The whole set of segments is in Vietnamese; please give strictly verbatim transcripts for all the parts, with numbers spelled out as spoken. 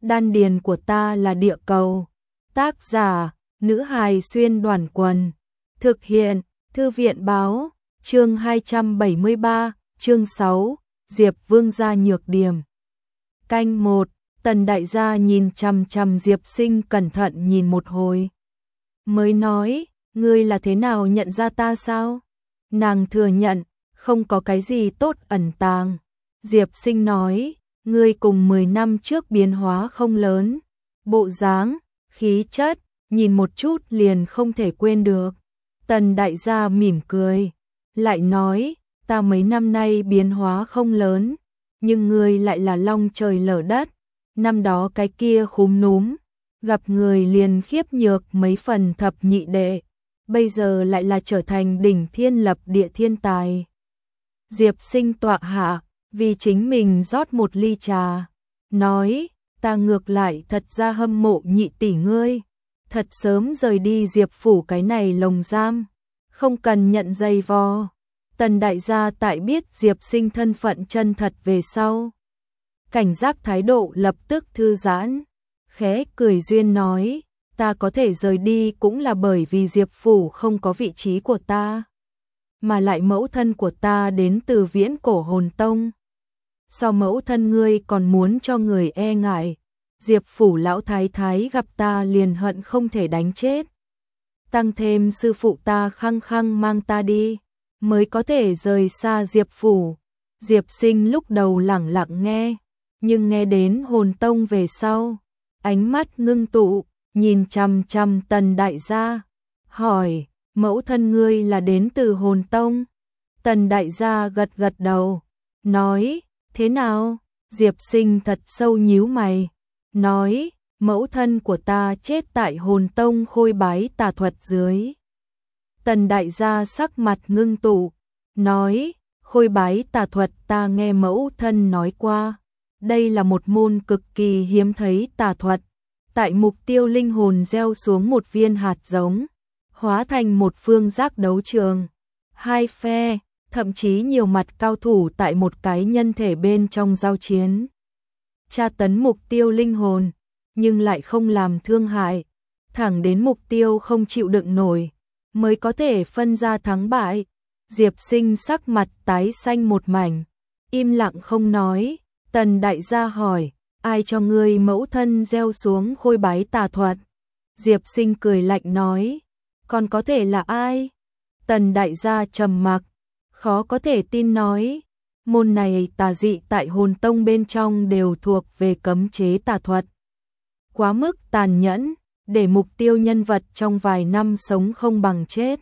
đan điền của ta là địa cầu. Tác giả, nữ hài xuyên đoàn quần. Thực hiện, thư viện báo, chương hai trăm bảy mươi ba, chương sáu, Diệp Vương gia nhược điểm. Canh một, Tần đại gia nhìn chằm chằm Diệp Sinh cẩn thận nhìn một hồi. Mới nói, ngươi là thế nào nhận ra ta sao? Nàng thừa nhận, không có cái gì tốt ẩn tàng. Diệp Sinh nói, ngươi cùng mười năm trước biến hóa không lớn. Bộ dáng, khí chất, nhìn một chút liền không thể quên được. Tần đại gia mỉm cười, lại nói, ta mấy năm nay biến hóa không lớn, nhưng ngươi lại là long trời lở đất. Năm đó cái kia khúm núm, gặp người liền khiếp nhược mấy phần thập nhị đệ, bây giờ lại là trở thành đỉnh thiên lập địa thiên tài. Diệp Sinh tọa hạ, vì chính mình rót một ly trà, nói, ta ngược lại thật ra hâm mộ nhị tỷ ngươi, thật sớm rời đi Diệp phủ cái này lồng giam, không cần nhận dây vò. Tần đại gia tại biết Diệp Sinh thân phận chân thật về sau, cảnh giác thái độ lập tức thư giãn, khẽ cười duyên nói, ta có thể rời đi cũng là bởi vì Diệp phủ không có vị trí của ta, mà lại mẫu thân của ta đến từ Viễn Cổ Hồn Tông. So mẫu thân ngươi còn muốn cho người e ngại, Diệp phủ lão thái thái gặp ta liền hận không thể đánh chết. Tăng thêm sư phụ ta khăng khăng mang ta đi, mới có thể rời xa Diệp phủ. Diệp Sinh lúc đầu lẳng lặng nghe, nhưng nghe đến Hồn Tông về sau, ánh mắt ngưng tụ, nhìn chằm chằm Tần đại gia, hỏi, mẫu thân ngươi là đến từ Hồn Tông? Tần đại gia gật gật đầu, nói, thế nào? Diệp Sinh thật sâu nhíu mày, nói, mẫu thân của ta chết tại Hồn Tông khôi bái tà thuật dưới. Tần đại gia sắc mặt ngưng tụ, nói, khôi bái tà thuật ta nghe mẫu thân nói qua, đây là một môn cực kỳ hiếm thấy tà thuật, tại mục tiêu linh hồn gieo xuống một viên hạt giống, hóa thành một phương giác đấu trường, hai phe, thậm chí nhiều mặt cao thủ tại một cái nhân thể bên trong giao chiến. Tra tấn mục tiêu linh hồn, nhưng lại không làm thương hại, thẳng đến mục tiêu không chịu đựng nổi, mới có thể phân ra thắng bại. Diệp Sinh sắc mặt tái xanh một mảnh, im lặng không nói. Tần đại gia hỏi, ai cho ngươi mẫu thân gieo xuống khôi bái tà thuật? Diệp Sinh cười lạnh nói, còn có thể là ai? Tần đại gia trầm mặc, khó có thể tin nói, môn này tà dị tại Hồn Tông bên trong đều thuộc về cấm chế tà thuật. Quá mức tàn nhẫn, để mục tiêu nhân vật trong vài năm sống không bằng chết.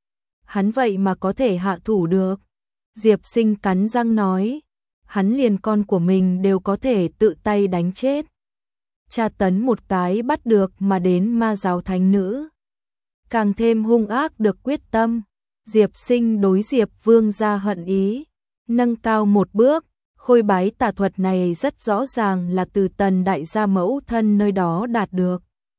Hắn vậy mà có thể hạ thủ được. Diệp Sinh cắn răng nói, hắn liền con của mình đều có thể tự tay đánh chết. Tra tấn một cái bắt được mà đến ma giáo thánh nữ. Càng thêm hung ác được quyết tâm. Diệp Sinh đối Diệp Vương gia hận ý, nâng cao một bước, khôi bái tà thuật này rất rõ ràng là từ Tần đại gia mẫu thân nơi đó đạt được.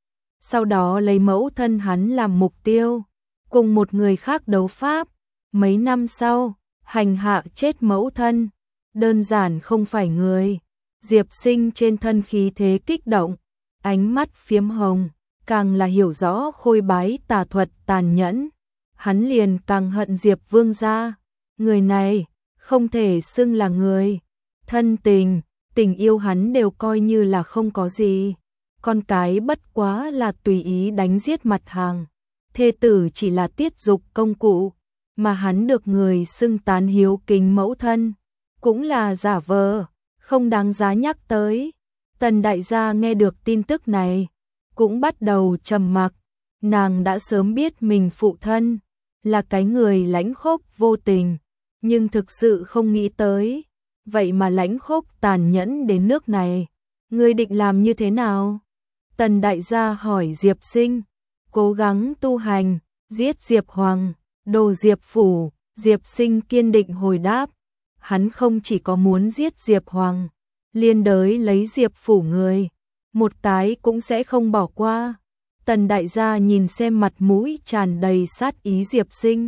Sau đó lấy mẫu thân hắn làm mục tiêu, cùng một người khác đấu pháp, mấy năm sau, hành hạ chết mẫu thân, đơn giản không phải người. Diệp Sinh trên thân khí thế kích động, ánh mắt phiếm hồng, càng là hiểu rõ khôi bái tà thuật tàn nhẫn. Hắn liền càng hận Diệp Vương gia, người này không thể xưng là người. Thân tình, tình yêu hắn đều coi như là không có gì. Con cái bất quá là tùy ý đánh giết mặt hàng. Thê tử chỉ là tiết dục công cụ, mà hắn được người xưng tán hiếu kính mẫu thân, cũng là giả vờ, không đáng giá nhắc tới. Tần đại gia nghe được tin tức này, cũng bắt đầu trầm mặc. Nàng đã sớm biết mình phụ thân là cái người lãnh khốc vô tình, nhưng thực sự không nghĩ tới, vậy mà lãnh khốc tàn nhẫn đến nước này. Ngươi định làm như thế nào? Tần đại gia hỏi Diệp Sinh. Cố gắng tu hành, giết Diệp Hoàng, đồ Diệp phủ. Diệp Sinh kiên định hồi đáp, hắn không chỉ có muốn giết Diệp Hoàng, liên đới lấy Diệp phủ người, một cái cũng sẽ không bỏ qua. Tần đại gia nhìn xem mặt mũi tràn đầy sát ý Diệp Sinh,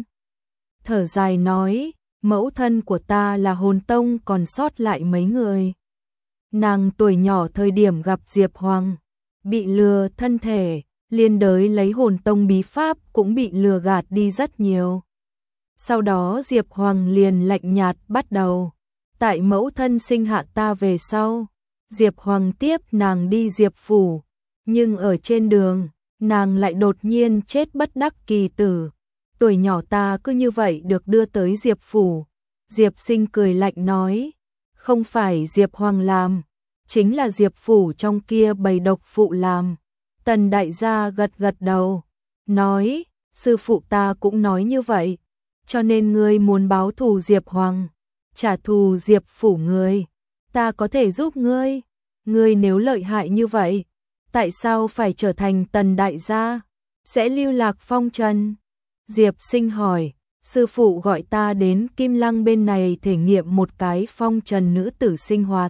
thở dài nói, mẫu thân của ta là Hồn Tông còn sót lại mấy người. nàng tuổi nhỏ thời điểm gặp Diệp Hoàng, bị lừa thân thể, liên đới lấy hồn tông bí pháp cũng bị lừa gạt đi rất nhiều. Sau đó Diệp Hoàng liền lạnh nhạt bắt đầu. Tại mẫu thân sinh hạ ta về sau, Diệp Hoàng tiếp nàng đi Diệp phủ, nhưng ở trên đường, nàng lại đột nhiên chết bất đắc kỳ tử. Tuổi nhỏ ta cứ như vậy được đưa tới Diệp phủ. Diệp Sinh cười lạnh nói, không phải Diệp Hoàng làm, chính là Diệp phủ trong kia bầy độc phụ làm. Tần đại gia gật gật đầu, nói, sư phụ ta cũng nói như vậy, cho nên ngươi muốn báo thù Diệp Hoàng, trả thù Diệp phủ ngươi, ta có thể giúp ngươi. Ngươi nếu lợi hại như vậy, tại sao phải trở thành Tần đại gia, sẽ lưu lạc phong trần? Diệp Sinh hỏi, sư phụ gọi ta đến Kim Lăng bên này thể nghiệm một cái phong trần nữ tử sinh hoạt.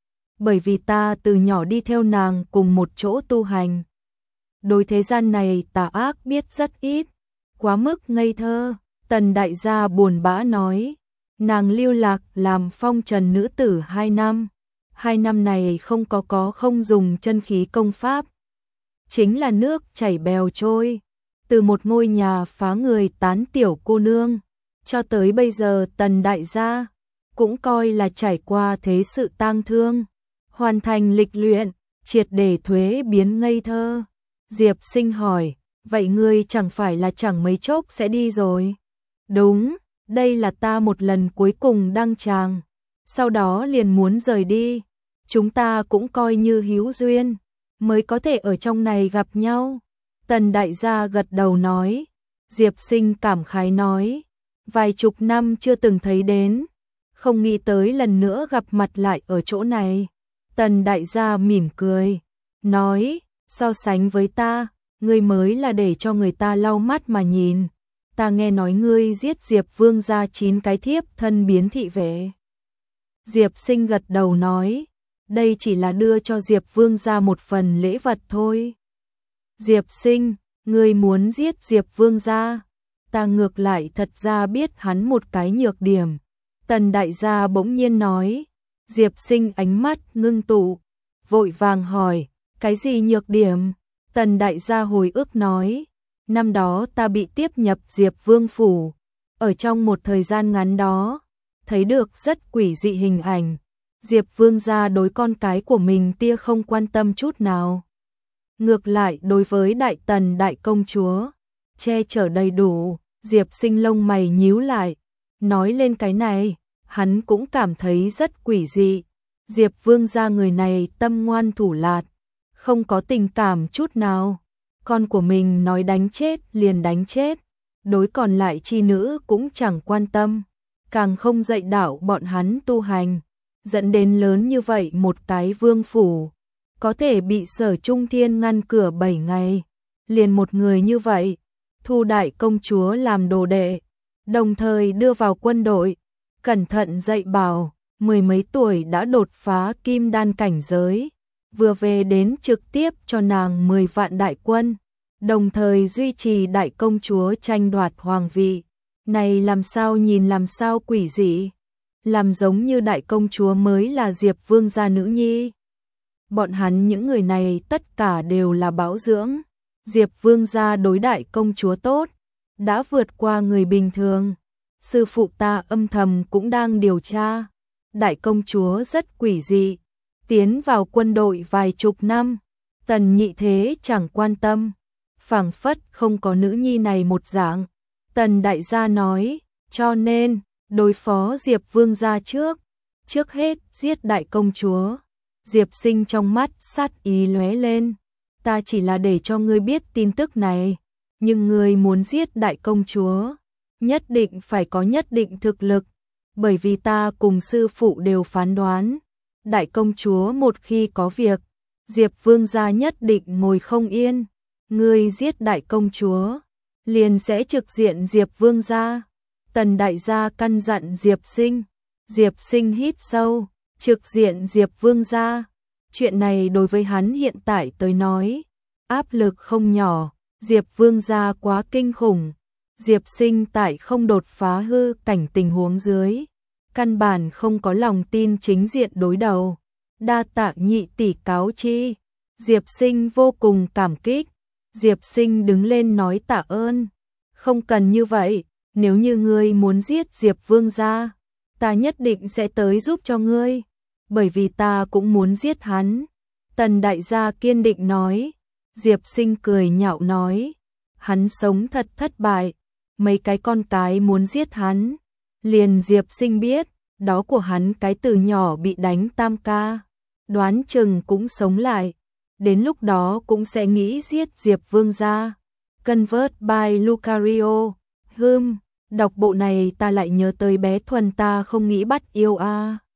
Bởi vì ta từ nhỏ đi theo nàng cùng một chỗ tu hành. Đối thế gian này tà ác biết rất ít, quá mức ngây thơ. Tần đại gia buồn bã nói, nàng lưu lạc làm phong trần nữ tử hai năm. Hai năm này không có có không dùng chân khí công pháp. Chính là nước chảy bèo trôi. Từ một ngôi nhà phá người tán tiểu cô nương, cho tới bây giờ Tần đại gia cũng coi là trải qua thế sự tang thương, hoàn thành lịch luyện, triệt để thuế biến ngây thơ. Diệp Sinh hỏi, vậy ngươi chẳng phải là chẳng mấy chốc sẽ đi rồi? Đúng, đây là ta một lần cuối cùng đăng tràng, sau đó liền muốn rời đi. Chúng ta cũng coi như hữu duyên, mới có thể ở trong này gặp nhau. Tần đại gia gật đầu nói. Diệp Sinh cảm khái nói, vài chục năm chưa từng thấy đến, không nghĩ tới lần nữa gặp mặt lại ở chỗ này. Tần đại gia mỉm cười, nói, so sánh với ta, ngươi mới là để cho người ta lau mắt mà nhìn. Ta nghe nói ngươi giết Diệp Vương gia chín cái thiếp thân biến thị vệ. Diệp Sinh gật đầu nói, đây chỉ là đưa cho Diệp Vương gia một phần lễ vật thôi. Diệp Sinh, ngươi muốn giết Diệp Vương gia? Ta ngược lại thật ra biết hắn một cái nhược điểm. Tần đại gia bỗng nhiên nói. Diệp Sinh ánh mắt ngưng tụ, vội vàng hỏi, cái gì nhược điểm? Tần đại gia hồi ức nói, năm đó ta bị tiếp nhập Diệp Vương phủ, ở trong một thời gian ngắn đó, thấy được rất quỷ dị hình ảnh. Diệp Vương gia đối con cái của mình tia không quan tâm chút nào. Ngược lại đối với Đại Tần đại công chúa, che chở đầy đủ. Diệp Sinh lông mày nhíu lại, nói lên cái này, hắn cũng cảm thấy rất quỷ dị. Diệp Vương gia người này tâm ngoan thủ lạt, không có tình cảm chút nào. Con của mình nói đánh chết liền đánh chết, đối còn lại chi nữ cũng chẳng quan tâm, càng không dạy đạo bọn hắn tu hành, dẫn đến lớn như vậy một cái vương phủ, có thể bị Sở Trung Thiên ngăn cửa bảy ngày, liền một người như vậy, thu đại công chúa làm đồ đệ, đồng thời đưa vào quân đội, cẩn thận dạy bảo, mười mấy tuổi đã đột phá kim đan cảnh giới, vừa về đến trực tiếp cho nàng mười vạn đại quân, đồng thời duy trì đại công chúa tranh đoạt hoàng vị. Này làm sao nhìn làm sao quỷ dị, làm giống như đại công chúa mới là Diệp Vương gia nữ nhi. Bọn hắn những người này tất cả đều là bảo dưỡng. Diệp Vương gia đối đại công chúa tốt, đã vượt qua người bình thường. Sư phụ ta âm thầm cũng đang điều tra. Đại công chúa rất quỷ dị, tiến vào quân đội vài chục năm, Tần Nhị Thế chẳng quan tâm, phảng phất không có nữ nhi này một dạng. Tần đại gia nói, cho nên, đối phó Diệp Vương gia trước, trước hết giết đại công chúa. Diệp Sinh trong mắt sát ý lóe lên, ta chỉ là để cho ngươi biết tin tức này, nhưng ngươi muốn giết đại công chúa, nhất định phải có nhất định thực lực, bởi vì ta cùng sư phụ đều phán đoán, đại công chúa một khi có việc, Diệp Vương gia nhất định ngồi không yên, ngươi giết đại công chúa, liền sẽ trực diện Diệp Vương gia. Tần đại gia căn dặn Diệp Sinh. Diệp Sinh hít sâu, trực diện Diệp Vương gia. Chuyện này đối với hắn hiện tại tới nói, áp lực không nhỏ, Diệp Vương gia quá kinh khủng. Diệp Sinh tại không đột phá hư cảnh tình huống dưới, căn bản không có lòng tin chính diện đối đầu. Đa tạ nhị tỷ cáo chi. Diệp Sinh vô cùng cảm kích. Diệp Sinh đứng lên nói tạ ơn. Không cần như vậy, nếu như ngươi muốn giết Diệp Vương gia, ta nhất định sẽ tới giúp cho ngươi, bởi vì ta cũng muốn giết hắn. Tần đại gia kiên định nói. Diệp Sinh cười nhạo nói, hắn sống thật thất bại, mấy cái con cái muốn giết hắn. Liền Diệp Sinh biết, đó của hắn cái từ nhỏ bị đánh tam ca, đoán chừng cũng sống lại, đến lúc đó cũng sẽ nghĩ giết Diệp Vương gia. Convert by Lucario. Hừm, đọc bộ này ta lại nhớ tới bé Thuần ta không nghĩ bắt yêu a. À.